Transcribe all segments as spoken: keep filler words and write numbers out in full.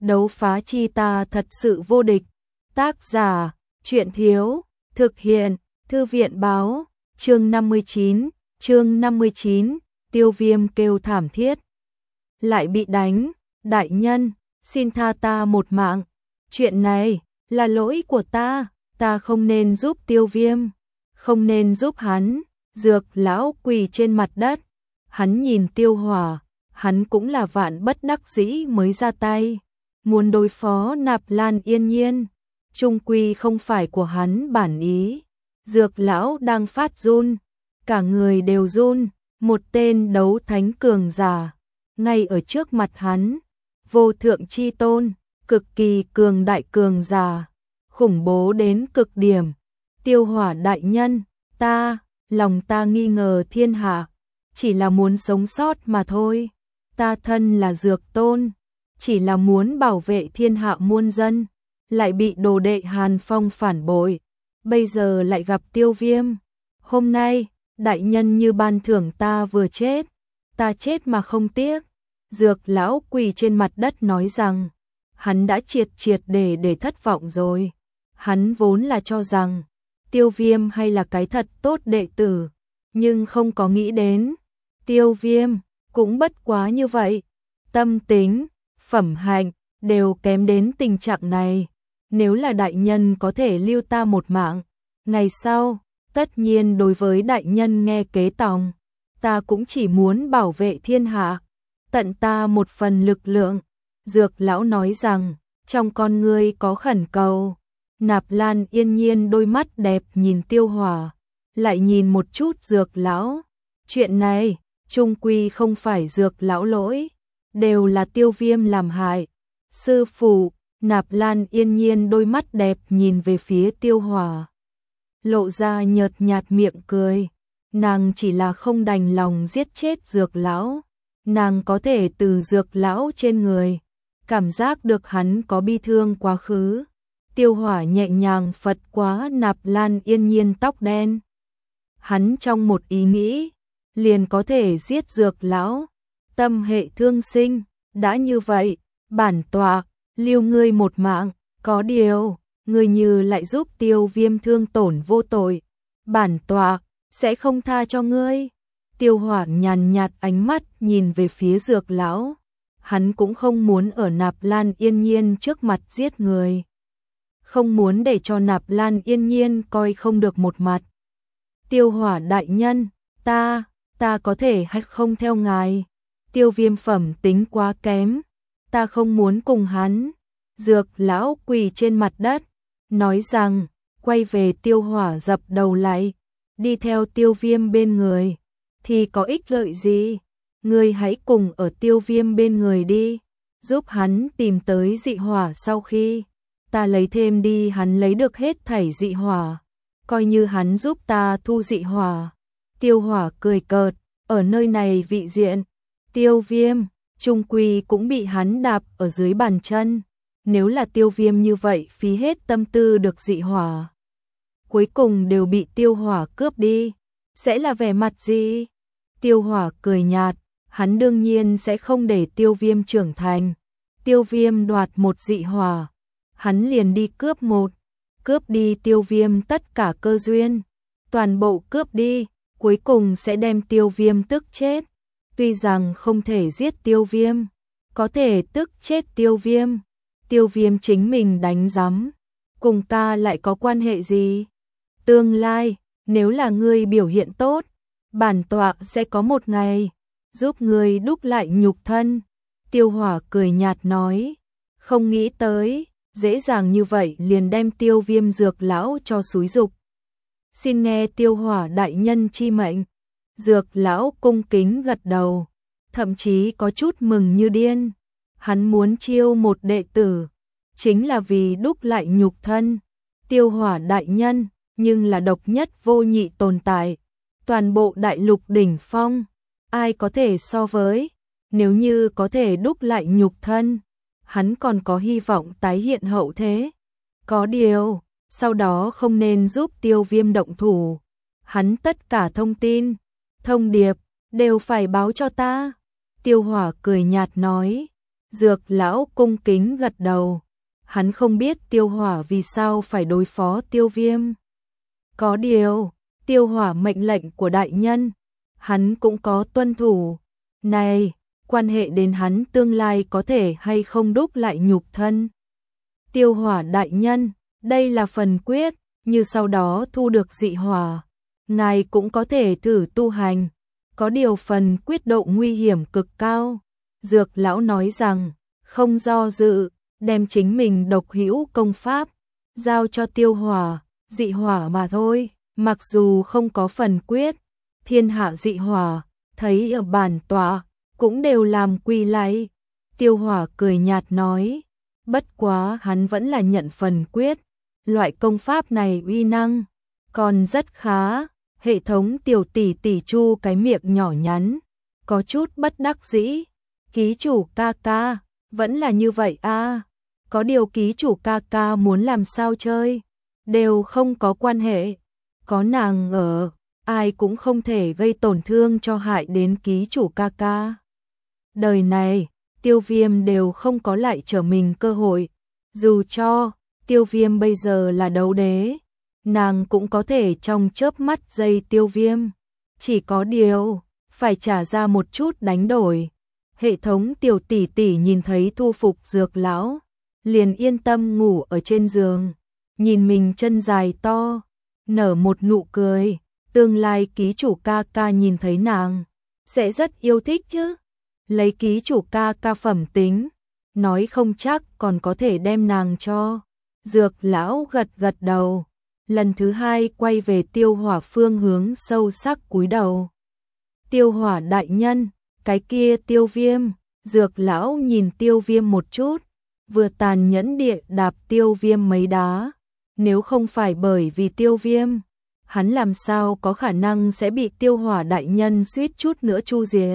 đấu phá chi ta thật sự vô địch. Tác giả, truyện thiếu, thực hiện, thư viện báo, chương năm mươi chín, chương năm mươi chín, Tiêu Viêm kêu thảm thiết. Lại bị đánh, đại nhân, xin tha ta một mạng. Chuyện này, là lỗi của ta, ta không nên giúp Tiêu Viêm, không nên giúp hắn. Dược lão quỳ trên mặt đất, hắn nhìn Tiêu Hỏa, hắn cũng là vạn bất đắc dĩ mới ra tay, muốn đối phó Nạp Lan Yên Nhiên, chung quy không phải của hắn bản ý. Dược lão đang phát run, cả người đều run, một tên đấu thánh cường giả, ngay ở trước mặt hắn, vô thượng chi tôn, cực kỳ cường đại cường giả, khủng bố đến cực điểm. Tiêu Hỏa đại nhân, ta, lòng ta nghi ngờ thiên hạ, chỉ là muốn sống sót mà thôi. Ta thân là dược tôn, chỉ là muốn bảo vệ thiên hạ muôn dân, lại bị đồ đệ Hàn Phong phản bội, bây giờ lại gặp Tiêu Viêm. Hôm nay, đại nhân như ban thưởng ta vừa chết, ta chết mà không tiếc. Dược lão quỳ trên mặt đất nói rằng, hắn đã triệt triệt để để thất vọng rồi. Hắn vốn là cho rằng, Tiêu Viêm hay là cái thật tốt đệ tử, nhưng không có nghĩ đến, Tiêu Viêm cũng bất quá như vậy, tâm tính, phẩm hạnh đều kém đến tình trạng này. Nếu là đại nhân có thể lưu ta một mạng, ngày sau, tất nhiên đối với đại nhân nghe kế tòng, ta cũng chỉ muốn bảo vệ thiên hạ, tận ta một phần lực lượng. Dược lão nói rằng, trong con ngươi có khẩn cầu. Nạp Lan Yên Nhiên đôi mắt đẹp nhìn Tiêu Hỏa, lại nhìn một chút dược lão. Chuyện này, chung quy không phải dược lão lỗi, đều là Tiêu Viêm làm hại. Sư phụ, Nạp Lan Yên Nhiên đôi mắt đẹp nhìn về phía Tiêu Hỏa, lộ ra nhợt nhạt miệng cười. Nàng chỉ là không đành lòng giết chết dược lão, nàng có thể từ dược lão trên người cảm giác được hắn có bi thương quá khứ. Tiêu Hỏa nhẹ nhàng phật quá Nạp Lan Yên Nhiên tóc đen, hắn trong một ý nghĩ liền có thể giết dược lão, tâm hệ thương sinh. Đã như vậy, bản tọa lưu ngươi một mạng, có điều ngươi như lại giúp Tiêu Viêm thương tổn vô tội, bản tọa sẽ không tha cho ngươi. Tiêu Hỏa nhàn nhạt ánh mắt nhìn về phía dược lão, hắn cũng không muốn ở Nạp Lan Yên Nhiên trước mặt giết người, không muốn để cho Nạp Lan Yên Nhiên coi không được một mặt. Tiêu Hỏa đại nhân, ta, ta có thể hay không theo ngài? Tiêu Viêm phẩm tính quá kém, ta không muốn cùng hắn. Dược lão quỳ trên mặt đất, nói rằng, quay về Tiêu Hỏa dập đầu lại, đi theo Tiêu Viêm bên người, thì có ích lợi gì? Ngươi hãy cùng ở Tiêu Viêm bên người đi, giúp hắn tìm tới dị hỏa. Sau khi ta lấy thêm đi hắn lấy được hết thảy dị hỏa, coi như hắn giúp ta thu dị hỏa. Tiêu Hỏa cười cợt, ở nơi này vị diện, Tiêu Viêm chung quy cũng bị hắn đạp ở dưới bàn chân. Nếu là Tiêu Viêm như vậy phí hết tâm tư được dị hỏa, cuối cùng đều bị Tiêu Hỏa cướp đi, sẽ là vẻ mặt gì? Tiêu Hỏa cười nhạt, hắn đương nhiên sẽ không để Tiêu Viêm trưởng thành. Tiêu Viêm đoạt một dị hỏa, hắn liền đi cướp một, cướp đi Tiêu Viêm tất cả cơ duyên, toàn bộ cướp đi, cuối cùng sẽ đem Tiêu Viêm tức chết. Tuy rằng không thể giết Tiêu Viêm, có thể tức chết Tiêu Viêm, Tiêu Viêm chính mình đánh rắm, cùng ta lại có quan hệ gì? Tương lai, nếu là ngươi biểu hiện tốt, bản tọa sẽ có một ngày giúp ngươi đúc lại nhục thân. Tiêu Hỏa cười nhạt nói, không nghĩ tới, dễ dàng như vậy liền đem Tiêu Viêm dược lão cho xúi dục. Xin nghe Tiêu Hỏa đại nhân chi mệnh. Dược lão cung kính gật đầu, thậm chí có chút mừng như điên. Hắn muốn chiêu một đệ tử, chính là vì đúc lại nhục thân. Tiêu Hỏa đại nhân, nhưng là độc nhất vô nhị tồn tại, toàn bộ đại lục đỉnh phong, ai có thể so với? Nếu như có thể đúc lại nhục thân, hắn còn có hy vọng tái hiện hậu thế. Có điều, sau đó không nên giúp Tiêu Viêm động thủ. Hắn tất cả thông tin, thông điệp, đều phải báo cho ta. Tiêu Hỏa cười nhạt nói, Dược lão cung kính gật đầu. Hắn không biết Tiêu Hỏa vì sao phải đối phó Tiêu Viêm. Có điều, Tiêu Hỏa mệnh lệnh của đại nhân, hắn cũng có tuân thủ. Này, quan hệ đến hắn tương lai có thể hay không đúc lại nhục thân. Tiêu Hỏa đại nhân, đây là phần quyết, như sau đó thu được dị hỏa, ngài cũng có thể thử tu hành. Có điều phần quyết độ nguy hiểm cực cao. Dược lão nói rằng, không do dự, đem chính mình độc hữu công pháp, giao cho Tiêu Hỏa, dị hỏa mà thôi. Mặc dù không có phần quyết, thiên hạ dị hỏa, thấy ở bản tọa, cũng đều làm quy lạy. Tiêu Hỏa cười nhạt nói, bất quá hắn vẫn là nhận phần quyết. Loại công pháp này uy năng, còn rất khá. Hệ thống tiểu tỷ tỷ chu cái miệng nhỏ nhắn, có chút bất đắc dĩ. Ký chủ ca ca, vẫn là như vậy a à. Có điều ký chủ ca ca muốn làm sao chơi, đều không có quan hệ. Có nàng ở, ai cũng không thể gây tổn thương cho hại đến ký chủ ca ca. Đời này, Tiêu Viêm đều không có lại trở mình cơ hội. Dù cho Tiêu Viêm bây giờ là đấu đế, nàng cũng có thể trong chớp mắt giây Tiêu Viêm. Chỉ có điều, phải trả ra một chút đánh đổi. Hệ thống tiểu tỷ tỷ nhìn thấy thu phục dược lão, liền yên tâm ngủ ở trên giường, nhìn mình chân dài to, nở một nụ cười. Tương lai ký chủ ca ca nhìn thấy nàng, sẽ rất yêu thích chứ. Lấy ký chủ ca ca phẩm tính, nói không chắc còn có thể đem nàng cho. Dược lão gật gật đầu, lần thứ hai quay về Tiêu Hỏa phương hướng sâu sắc cúi đầu. Tiêu Hỏa đại nhân, cái kia Tiêu Viêm. Dược lão nhìn Tiêu Viêm một chút, vừa tàn nhẫn địa đạp Tiêu Viêm mấy đá. Nếu không phải bởi vì Tiêu Viêm, hắn làm sao có khả năng sẽ bị Tiêu Hỏa đại nhân suýt chút nữa chu diệt.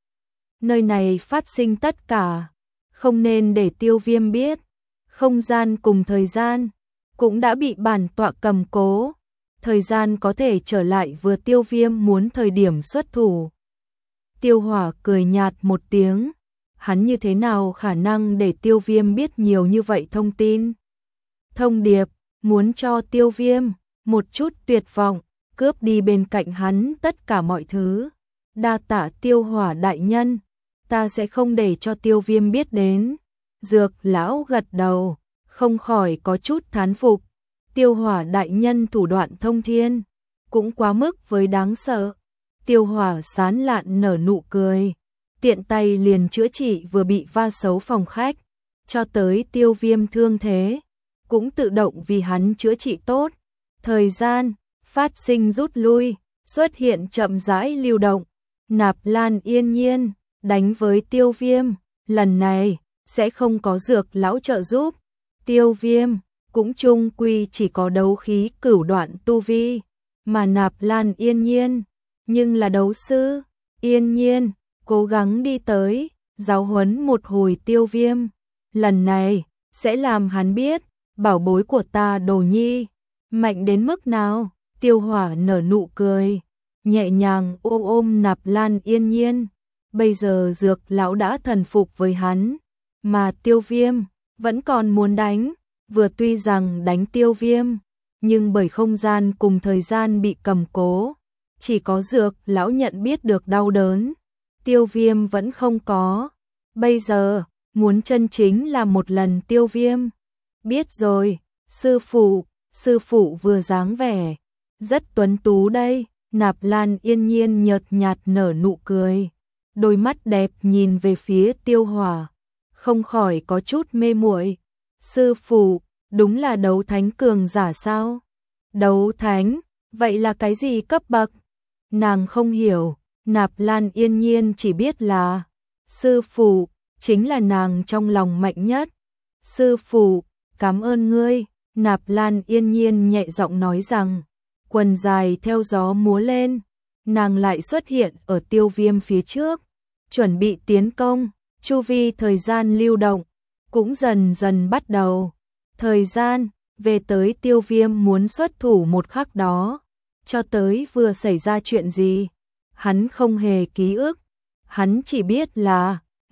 Nơi này phát sinh tất cả, không nên để Tiêu Viêm biết. Không gian cùng thời gian cũng đã bị bản tọa cầm cố, thời gian có thể trở lại vừa Tiêu Viêm muốn thời điểm xuất thủ. Tiêu Hỏa cười nhạt một tiếng, hắn như thế nào khả năng để Tiêu Viêm biết nhiều như vậy thông tin. Thông điệp, muốn cho Tiêu Viêm một chút tuyệt vọng, cướp đi bên cạnh hắn tất cả mọi thứ. Đa tạ Tiêu Hỏa đại nhân, ta sẽ không để cho Tiêu Viêm biết đến. Dược lão gật đầu, không khỏi có chút thán phục. Tiêu Hỏa đại nhân thủ đoạn thông thiên, cũng quá mức với đáng sợ. Tiêu Hỏa sán lạn nở nụ cười, tiện tay liền chữa trị vừa bị va xấu phòng khách, cho tới Tiêu Viêm thương thế, cũng tự động vì hắn chữa trị tốt. Thời gian, phát sinh rút lui, xuất hiện chậm rãi lưu động. Nạp Lan yên nhiên, đánh với Tiêu Viêm, lần này sẽ không có dược lão trợ giúp. Tiêu Viêm cũng chung quy chỉ có đấu khí cửu đoạn tu vi, mà Nạp Lan yên nhiên nhưng là đấu sư. Yên nhiên cố gắng đi tới, giáo huấn một hồi Tiêu Viêm. Lần này sẽ làm hắn biết bảo bối của ta Đồ Nhi mạnh đến mức nào. Tiêu Hỏa nở nụ cười, nhẹ nhàng ôm ôm Nạp Lan yên nhiên. Bây giờ dược lão đã thần phục với hắn, mà Tiêu Viêm vẫn còn muốn đánh. Vừa tuy rằng đánh Tiêu Viêm, nhưng bởi không gian cùng thời gian bị cầm cố, chỉ có dược lão nhận biết được đau đớn. Tiêu Viêm vẫn không có. Bây giờ muốn chân chính là một lần Tiêu Viêm. Biết rồi, sư phụ. Sư phụ vừa dáng vẻ rất tuấn tú đây. Nạp Lan yên nhiên nhợt nhạt nở nụ cười, đôi mắt đẹp nhìn về phía Tiêu Hỏa, không khỏi có chút mê muội. Sư phụ, đúng là đấu thánh cường giả sao? Đấu thánh, vậy là cái gì cấp bậc? Nàng không hiểu. Nạp Lan yên nhiên chỉ biết là sư phụ chính là nàng trong lòng mạnh nhất. Sư phụ, cảm ơn ngươi. Nạp Lan yên nhiên nhẹ giọng nói rằng, quần dài theo gió múa lên, nàng lại xuất hiện ở Tiêu Viêm phía trước, chuẩn bị tiến công. Chu vi thời gian lưu động cũng dần dần bắt đầu. Thời gian về tới Tiêu Viêm muốn xuất thủ một khắc đó, cho tới vừa xảy ra chuyện gì, hắn không hề ký ức. Hắn chỉ biết là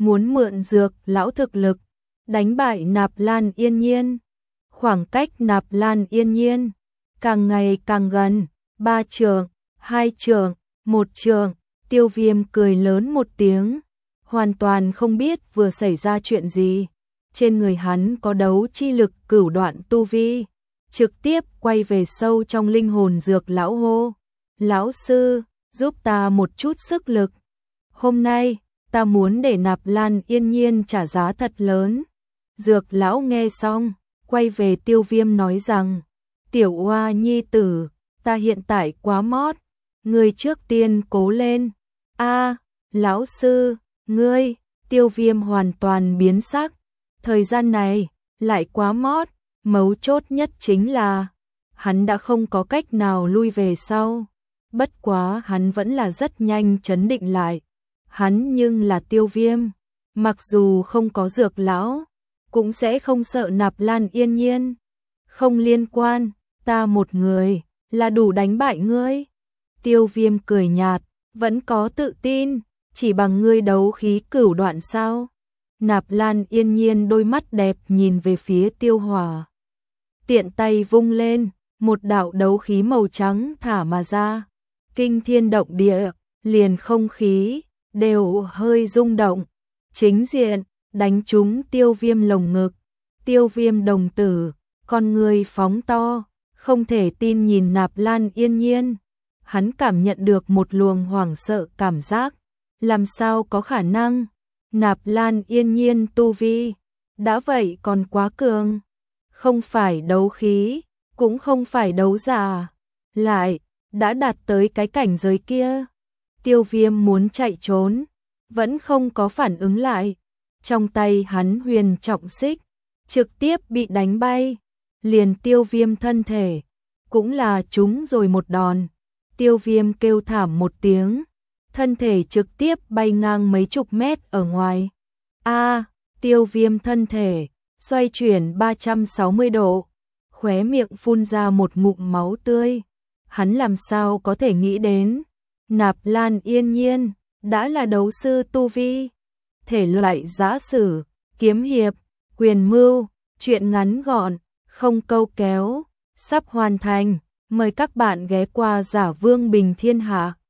muốn mượn dược lão thực lực, đánh bại Nạp Lan Yên Nhiên. Khoảng cách Nạp Lan Yên Nhiên càng ngày càng gần, ba trượng, hai trượng, một trượng, Tiêu Viêm cười lớn một tiếng, hoàn toàn không biết vừa xảy ra chuyện gì. Trên người hắn có đấu chi lực cửu đoạn tu vi, trực tiếp quay về sâu trong linh hồn dược lão hô. Lão sư, giúp ta một chút sức lực. Hôm nay, ta muốn để Nạp Lan Yên Nhiên trả giá thật lớn. Dược lão nghe xong, quay về Tiêu Viêm nói rằng, tiểu oa nhi tử, ta hiện tại quá mót, ngươi trước tiên cố lên. A, lão sư, ngươi, Tiêu Viêm hoàn toàn biến sắc. Thời gian này, lại quá mót, mấu chốt nhất chính là, hắn đã không có cách nào lui về sau. Bất quá hắn vẫn là rất nhanh trấn định lại. Hắn nhưng là Tiêu Viêm, mặc dù không có dược lão, cũng sẽ không sợ Nạp Lan Yên Nhiên. Không liên quan, ta một người, là đủ đánh bại ngươi. Tiêu Viêm cười nhạt, vẫn có tự tin, chỉ bằng ngươi đấu khí cửu đoạn sao. Nạp Lan Yên Nhiên đôi mắt đẹp nhìn về phía Tiêu Hỏa. Tiện tay vung lên, một đạo đấu khí màu trắng thả mà ra. Kinh thiên động địa, liền không khí, đều hơi rung động. Chính diện, đánh trúng Tiêu Viêm lồng ngực. Tiêu Viêm đồng tử, con người phóng to, không thể tin nhìn Nạp Lan Yên Nhiên. Hắn cảm nhận được một luồng hoảng sợ cảm giác. Làm sao có khả năng? Nạp Lan Yên Nhiên tu vi, đã vậy còn quá cường. Không phải đấu khí, cũng không phải đấu giả, lại đã đạt tới cái cảnh giới kia. Tiêu Viêm muốn chạy trốn, vẫn không có phản ứng lại. Trong tay hắn huyền trọng xích, trực tiếp bị đánh bay. Liền Tiêu Viêm thân thể, cũng là trúng rồi một đòn. Tiêu Viêm kêu thảm một tiếng, thân thể trực tiếp bay ngang mấy chục mét ở ngoài. A, Tiêu Viêm thân thể xoay chuyển ba trăm sáu mươi độ, khóe miệng phun ra một ngụm máu tươi. Hắn làm sao có thể nghĩ đến, Nạp Lan Yên Nhiên đã là đấu sư tu vi. Thể loại giã sử, kiếm hiệp, quyền mưu, truyện ngắn gọn, không câu kéo, sắp hoàn thành. Mời các bạn ghé qua Giả Vương Bình Thiên Hạ.